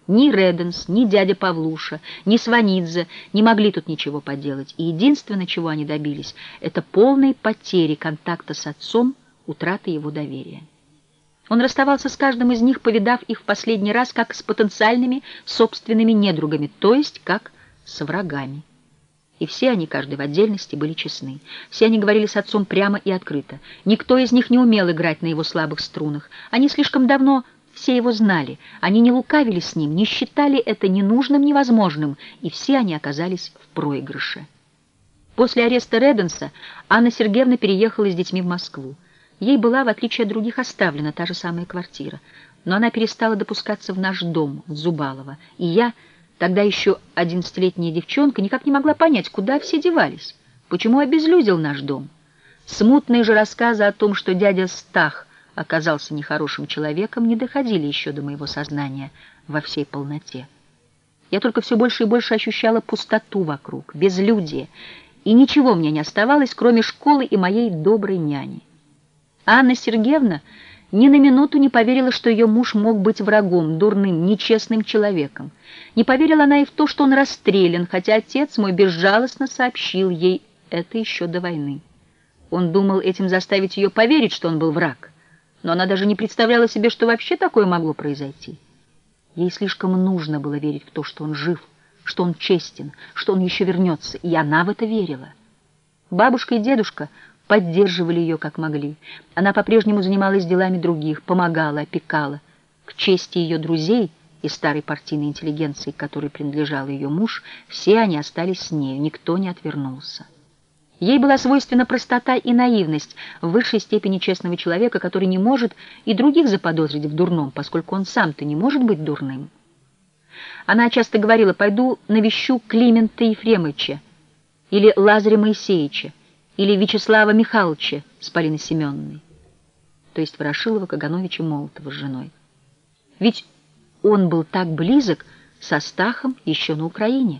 Ни Реденс, ни дядя Павлуша, ни Сванидзе не могли тут ничего поделать, и единственное, чего они добились, это полной потери контакта с отцом, утраты его доверия. Он расставался с каждым из них, повидав их в последний раз, как с потенциальными собственными недругами, то есть как с врагами. И все они, каждый в отдельности, были честны. Все они говорили с отцом прямо и открыто. Никто из них не умел играть на его слабых струнах. Они слишком давно все его знали. Они не лукавили с ним, не считали это ни нужным, ни возможным, и все они оказались в проигрыше. После ареста Реденса Анна Сергеевна переехала с детьми в Москву. Ей была, в отличие от других, оставлена та же самая квартира. Но она перестала допускаться в наш дом, в Зубалово. И я, тогда еще 11-летняя девчонка, никак не могла понять, куда все девались, почему обезлюдил наш дом. Смутные же рассказы о том, что дядя Стах оказался нехорошим человеком, не доходили еще до моего сознания во всей полноте. Я только все больше и больше ощущала пустоту вокруг, безлюдие, и ничего мне не оставалось, кроме школы и моей доброй няни. Анна Сергеевна ни на минуту не поверила, что ее муж мог быть врагом, дурным, нечестным человеком. Не поверила она и в то, что он расстрелян, хотя отец мой безжалостно сообщил ей это еще до войны. Он думал этим заставить ее поверить, что он был враг, но она даже не представляла себе, что вообще такое могло произойти. Ей слишком нужно было верить в то, что он жив, что он честен, что он еще вернется, и она в это верила. Бабушка и дедушка поддерживали ее как могли. Она по-прежнему занималась делами других, помогала, опекала. К чести ее друзей и старой партийной интеллигенции, к которой принадлежал ее муж, все они остались с нею, никто не отвернулся. Ей была свойственна простота и наивность в высшей степени честного человека, который не может и других заподозрить в дурном, поскольку он сам-то не может быть дурным. Она часто говорила: «Пойду навещу Климента Ефремовича или Лазаря Моисеевича, или Вячеслава Михайловича с Полиной Семеновной», то есть Ворошилова, Кагановича, Молотова с женой. Ведь он был так близок со Стахом еще на Украине.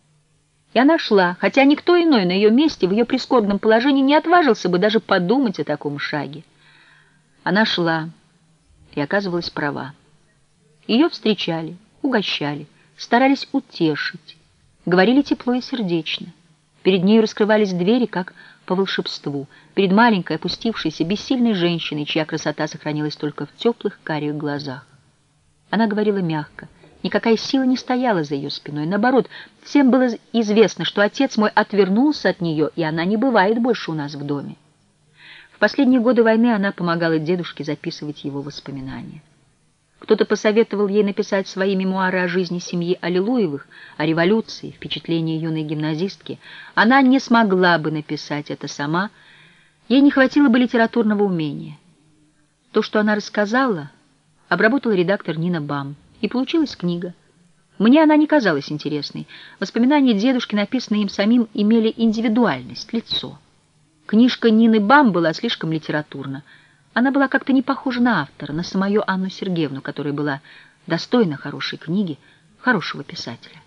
И она шла, хотя никто иной на ее месте, в ее прискорбном положении, не отважился бы даже подумать о таком шаге. Она шла и оказывалась права. Ее встречали, угощали, старались утешить, говорили тепло и сердечно. Перед нею раскрывались двери, как по волшебству, перед маленькой, опустившейся, бессильной женщиной, чья красота сохранилась только в теплых карих глазах. Она говорила мягко, никакая сила не стояла за ее спиной. Наоборот, всем было известно, что отец мой отвернулся от нее, и она не бывает больше у нас в доме. В последние годы войны она помогала дедушке записывать его воспоминания. Кто-то посоветовал ей написать свои мемуары о жизни семьи Аллилуевых, о революции, впечатления юной гимназистки. Она не смогла бы написать это сама, ей не хватило бы литературного умения. То, что она рассказала, обработала редактор Нина Бам, и получилась книга. Мне она не казалась интересной. Воспоминания дедушки, написанные им самим, имели индивидуальность, лицо. Книжка Нины Бам была слишком литературна. Она была как-то не похожа на автора, на самую Анну Сергеевну, которая была достойна хорошей книги, хорошего писателя.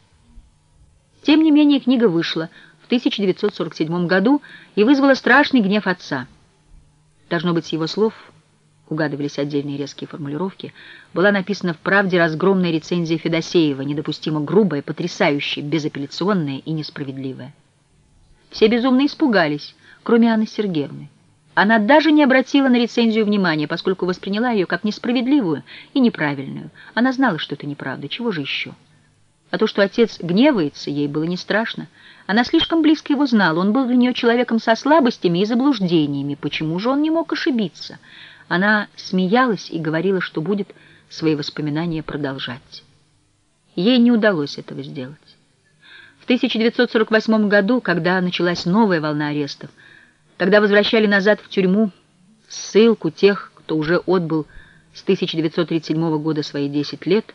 Тем не менее, книга вышла в 1947 году и вызвала страшный гнев отца. Должно быть, с его слов, угадывались отдельные резкие формулировки, была написана в «Правде» разгромная рецензия Федосеева, недопустимо грубая, потрясающая, безапелляционная и несправедливая. Все безумно испугались, кроме Анны Сергеевны. Она даже не обратила на рецензию внимания, поскольку восприняла ее как несправедливую и неправильную. Она знала, что это неправда, чего же еще? А то, что отец гневается, ей было не страшно. Она слишком близко его знала, он был для нее человеком со слабостями и заблуждениями. Почему же он не мог ошибиться? Она смеялась и говорила, что будет свои воспоминания продолжать. Ей не удалось этого сделать. В 1948 году, когда началась новая волна арестов, когда возвращали назад в тюрьму, в ссылку тех, кто уже отбыл с 1937 года свои 10 лет,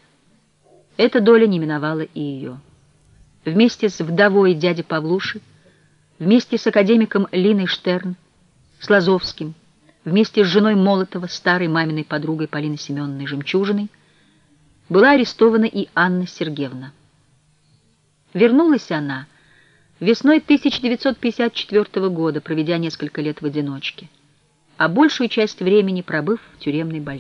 эта доля не миновала и ее. Вместе с вдовой дяди Павлуши, вместе с академиком Линой Штерн, с Лазовским, вместе с женой Молотова, старой маминой подругой Полиной Семеновной Жемчужиной, была арестована и Анна Сергеевна. Вернулась она весной 1954 года, проведя несколько лет в одиночке, а большую часть времени пробыв в тюремной больнице.